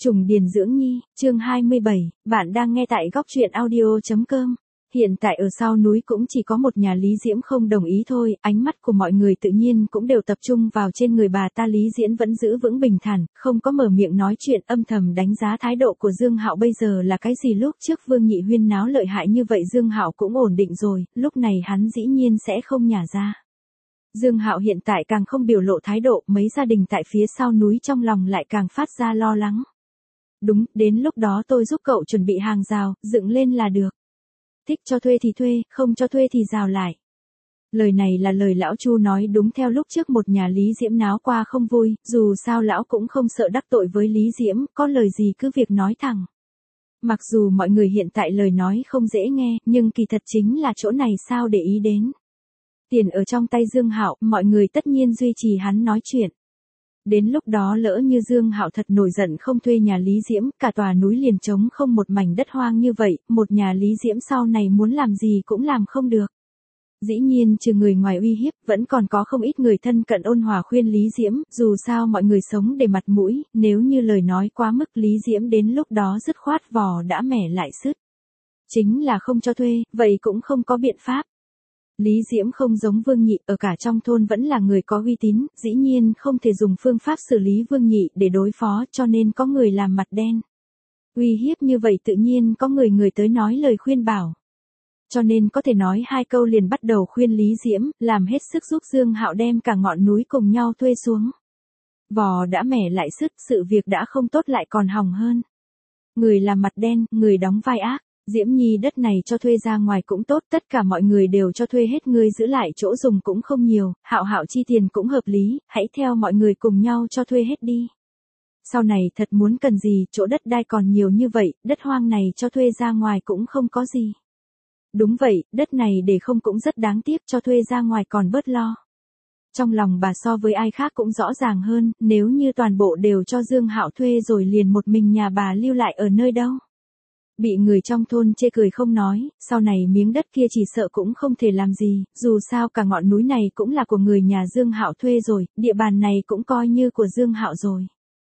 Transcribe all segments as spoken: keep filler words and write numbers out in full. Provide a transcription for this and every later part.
Trùng Điền Dưỡng Nhi, chương hai mươi bảy, bạn đang nghe tại góc truyện audio.com. Hiện tại ở sau núi cũng chỉ có một nhà Lý Diễm không đồng ý thôi, ánh mắt của mọi người tự nhiên cũng đều tập trung vào trên người bà ta. Lý Diễn vẫn giữ vững bình thản, không có mở miệng nói chuyện, âm thầm đánh giá thái độ của Dương Hạo bây giờ là cái gì. Lúc trước Vương Nhị huyên náo lợi hại như vậy Dương Hạo cũng ổn định rồi, lúc này hắn dĩ nhiên sẽ không nhả ra. Dương Hạo hiện tại càng không biểu lộ thái độ, mấy gia đình tại phía sau núi trong lòng lại càng phát ra lo lắng. Đúng, đến lúc đó tôi giúp cậu chuẩn bị hàng rào, dựng lên là được. Thích cho thuê thì thuê, không cho thuê thì rào lại. Lời này là lời lão Chu nói đúng, theo lúc trước một nhà Lý Diễm náo qua không vui, dù sao lão cũng không sợ đắc tội với Lý Diễm, có lời gì cứ việc nói thẳng. Mặc dù mọi người hiện tại lời nói không dễ nghe, nhưng kỳ thật chính là chỗ này sao để ý đến. Tiền ở trong tay Dương Hạo, mọi người tất nhiên duy trì hắn nói chuyện. Đến lúc đó lỡ như Dương Hạo thật nổi giận không thuê nhà Lý Diễm, cả tòa núi liền trống không một mảnh đất hoang như vậy, một nhà Lý Diễm sau này muốn làm gì cũng làm không được. Dĩ nhiên trừ người ngoài uy hiếp, vẫn còn có không ít người thân cận ôn hòa khuyên Lý Diễm, dù sao mọi người sống để mặt mũi, nếu như lời nói quá mức Lý Diễm đến lúc đó dứt khoát vò đã mẻ lại sứt. Chính là không cho thuê, vậy cũng không có biện pháp. Lý Diễm không giống Vương Nhị, ở cả trong thôn vẫn là người có uy tín, dĩ nhiên không thể dùng phương pháp xử lý Vương Nhị để đối phó, cho nên có người làm mặt đen. Uy hiếp như vậy tự nhiên có người người tới nói lời khuyên bảo. Cho nên có thể nói hai câu liền bắt đầu khuyên Lý Diễm, làm hết sức giúp Dương Hạo đem cả ngọn núi cùng nhau thuê xuống. Vò đã mẻ lại sứt, sự việc đã không tốt lại còn hỏng hơn. Người làm mặt đen, người đóng vai ác. Diễm Nhi, đất này cho thuê ra ngoài cũng tốt, tất cả mọi người đều cho thuê hết, ngươi giữ lại chỗ dùng cũng không nhiều, Hạo Hạo chi tiền cũng hợp lý, hãy theo mọi người cùng nhau cho thuê hết đi. Sau này thật muốn cần gì, chỗ đất đai còn nhiều như vậy, đất hoang này cho thuê ra ngoài cũng không có gì. Đúng vậy, đất này để không cũng rất đáng tiếc, cho thuê ra ngoài còn bớt lo. Trong lòng bà so với ai khác cũng rõ ràng hơn, nếu như toàn bộ đều cho Dương Hạo thuê rồi liền một mình nhà bà lưu lại ở nơi đâu. Bị người trong thôn chê cười không nói, sau này miếng đất kia chỉ sợ cũng không thể làm gì, dù sao cả ngọn núi này cũng là của người nhà Dương Hạo thuê rồi, địa bàn này cũng coi như của Dương Hạo rồi.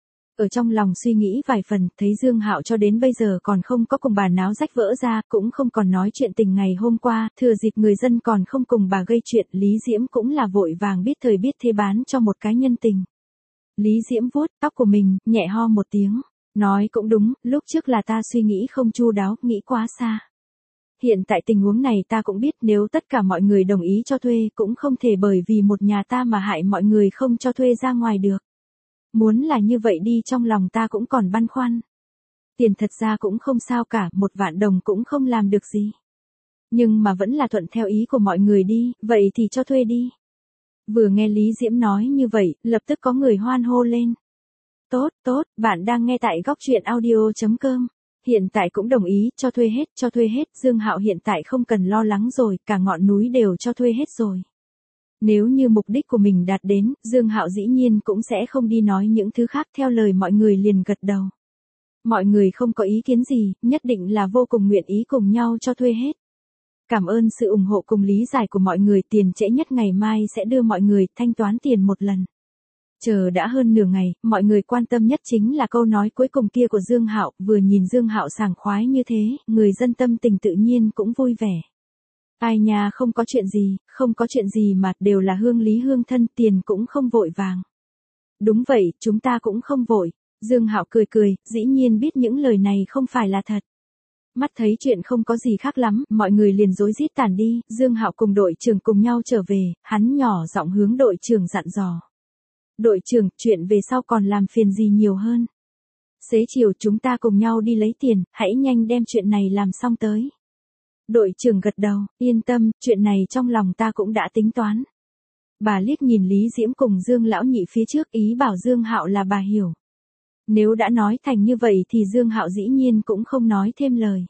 Ở trong lòng suy nghĩ vài phần, thấy Dương Hạo cho đến bây giờ còn không có cùng bà náo rách vỡ ra, cũng không còn nói chuyện tình ngày hôm qua, thừa dịp người dân còn không cùng bà gây chuyện, Lý Diễm cũng là vội vàng biết thời biết thế bán cho một cái nhân tình. Lý Diễm vuốt tóc của mình, nhẹ ho một tiếng. Nói cũng đúng, lúc trước là ta suy nghĩ không chu đáo, nghĩ quá xa. Hiện tại tình huống này ta cũng biết, nếu tất cả mọi người đồng ý cho thuê cũng không thể bởi vì một nhà ta mà hại mọi người không cho thuê ra ngoài được. Muốn là như vậy đi, trong lòng ta cũng còn băn khoăn. Tiền thật ra cũng không sao cả, một vạn đồng cũng không làm được gì. Nhưng mà vẫn là thuận theo ý của mọi người đi, vậy thì cho thuê đi. Vừa nghe Lý Diễm nói như vậy, lập tức có người hoan hô lên. Tốt, tốt, bạn đang nghe tại góc truyện audio.com. Hiện tại cũng đồng ý, cho thuê hết, cho thuê hết, Dương Hạo hiện tại không cần lo lắng rồi, cả ngọn núi đều cho thuê hết rồi. Nếu như mục đích của mình đạt đến, Dương Hạo dĩ nhiên cũng sẽ không đi nói những thứ khác, theo lời mọi người liền gật đầu. Mọi người không có ý kiến gì, nhất định là vô cùng nguyện ý cùng nhau cho thuê hết. Cảm ơn sự ủng hộ cùng lý giải của mọi người, tiền trễ nhất ngày mai sẽ đưa mọi người thanh toán tiền một lần. Chờ đã hơn nửa ngày, mọi người quan tâm nhất chính là câu nói cuối cùng kia của Dương Hạo, vừa nhìn Dương Hạo sảng khoái như thế, người dân tâm tình tự nhiên cũng vui vẻ. Ai nha, không có chuyện gì, không có chuyện gì mà, đều là hương lý hương thân, tiền cũng không vội vàng. Đúng vậy, chúng ta cũng không vội. Dương Hạo cười cười, dĩ nhiên biết những lời này không phải là thật. Mắt thấy chuyện không có gì khác lắm, mọi người liền rối rít tản đi, Dương Hạo cùng đội trưởng cùng nhau trở về, hắn nhỏ giọng hướng đội trưởng dặn dò. Đội trưởng, chuyện về sau còn làm phiền gì nhiều hơn. Xế chiều chúng ta cùng nhau đi lấy tiền, hãy nhanh đem chuyện này làm xong tới. Đội trưởng gật đầu, yên tâm, chuyện này trong lòng ta cũng đã tính toán. Bà liếc nhìn Lý Diễm cùng Dương Lão Nhị phía trước, ý bảo Dương Hạo là bà hiểu. Nếu đã nói thành như vậy thì Dương Hạo dĩ nhiên cũng không nói thêm lời.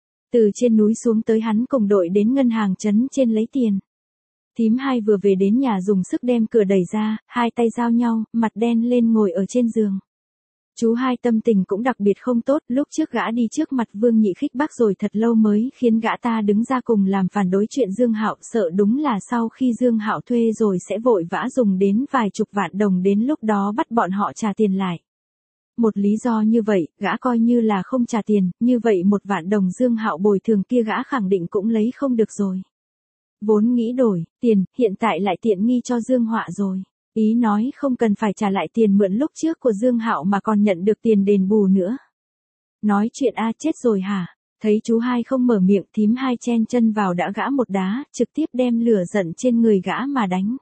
Từ trên núi xuống tới hắn cùng đội đến ngân hàng trấn trên lấy tiền. Thím hai vừa về đến nhà dùng sức đem cửa đẩy ra, hai tay giao nhau, mặt đen lên ngồi ở trên giường. Chú hai tâm tình cũng đặc biệt không tốt, lúc trước gã đi trước mặt Vương Nhị khích bác rồi thật lâu mới khiến gã ta đứng ra cùng làm phản đối chuyện Dương Hạo, sợ đúng là sau khi Dương Hạo thuê rồi sẽ vội vã dùng đến vài chục vạn đồng, đến lúc đó bắt bọn họ trả tiền lại. một lý do như vậy, gã coi như là không trả tiền, như vậy một vạn đồng Dương Hạo bồi thường kia gã khẳng định cũng lấy không được rồi. Vốn nghĩ đổi tiền, hiện tại lại tiện nghi cho Dương Họa rồi. Ý nói không cần phải trả lại tiền mượn lúc trước của Dương Hạo mà còn nhận được tiền đền bù nữa. Nói chuyện a chết rồi hả? Thấy chú hai không mở miệng, thím hai chen chân vào đã gã một đá, trực tiếp đem lửa giận trên người gã mà đánh.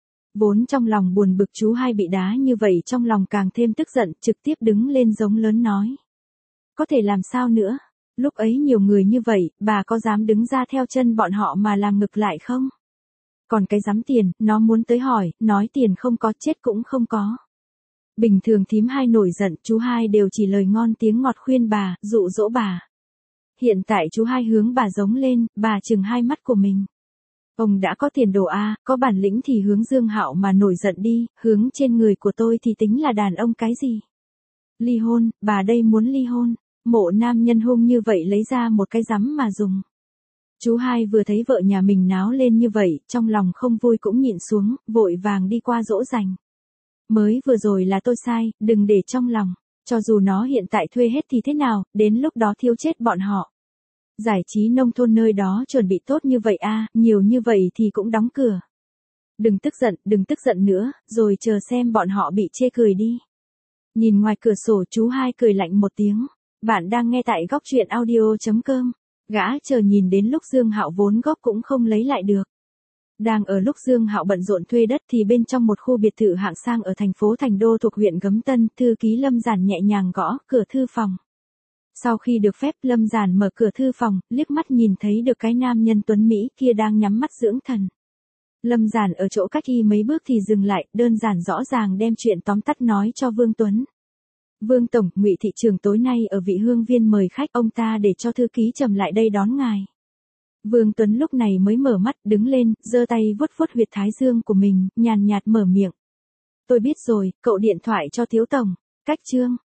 Vốn trong lòng buồn bực chú hai bị đá như vậy trong lòng càng thêm tức giận, trực tiếp đứng lên giống lớn nói. Có thể làm sao nữa? Lúc ấy nhiều người như vậy, bà có dám đứng ra theo chân bọn họ mà làm ngực lại không? Còn cái dám tiền, nó muốn tới hỏi, nói tiền không có chết cũng không có. Bình thường thím hai nổi giận, chú hai đều chỉ lời ngon tiếng ngọt khuyên bà, dụ dỗ bà. Hiện tại chú hai hướng bà giống lên, bà chừng hai mắt của mình. Ông đã có tiền đồ a, có bản lĩnh thì hướng Dương Hạo mà nổi giận đi, hướng trên người của tôi thì tính là đàn ông cái gì? Ly hôn, bà đây muốn ly hôn. Mộ nam nhân hung như vậy lấy ra một cái rắm mà dùng. Chú hai vừa thấy vợ nhà mình náo lên như vậy, trong lòng không vui cũng nhịn xuống, vội vàng đi qua dỗ dành. Mới vừa rồi là tôi sai, đừng để trong lòng. Cho dù nó hiện tại thuê hết thì thế nào, đến lúc đó thiêu chết bọn họ. Giải trí nông thôn nơi đó chuẩn bị tốt như vậy a, nhiều như vậy thì cũng đóng cửa. Đừng tức giận, đừng tức giận nữa, rồi chờ xem bọn họ bị chê cười đi. Nhìn ngoài cửa sổ chú hai cười lạnh một tiếng. Bạn đang nghe tại góc truyện audio chấm com. Gã chờ nhìn đến lúc Dương Hạo vốn góp cũng không lấy lại được. Đang ở lúc Dương Hạo bận rộn thuê đất thì bên trong một khu biệt thự hạng sang ở thành phố Thành Đô thuộc huyện Gấm Tân, thư ký Lâm Giản nhẹ nhàng gõ cửa thư phòng. Sau khi được phép, Lâm Giản mở cửa thư phòng, liếc mắt nhìn thấy được cái nam nhân tuấn Mỹ kia đang nhắm mắt dưỡng thần. Lâm Giản ở chỗ cách y mấy bước thì dừng lại, đơn giản rõ ràng đem chuyện tóm tắt nói cho Vương Tuấn. Vương Tổng, Ngụy thị trường tối nay ở Vị Hương Viên mời khách, ông ta để cho thư ký Trầm lại đây đón ngài. Vương Tuấn lúc này mới mở mắt, đứng lên, giơ tay vuốt vuốt huyệt thái dương của mình, nhàn nhạt mở miệng. Tôi biết rồi, cậu điện thoại cho Thiếu Tổng. Cách chương.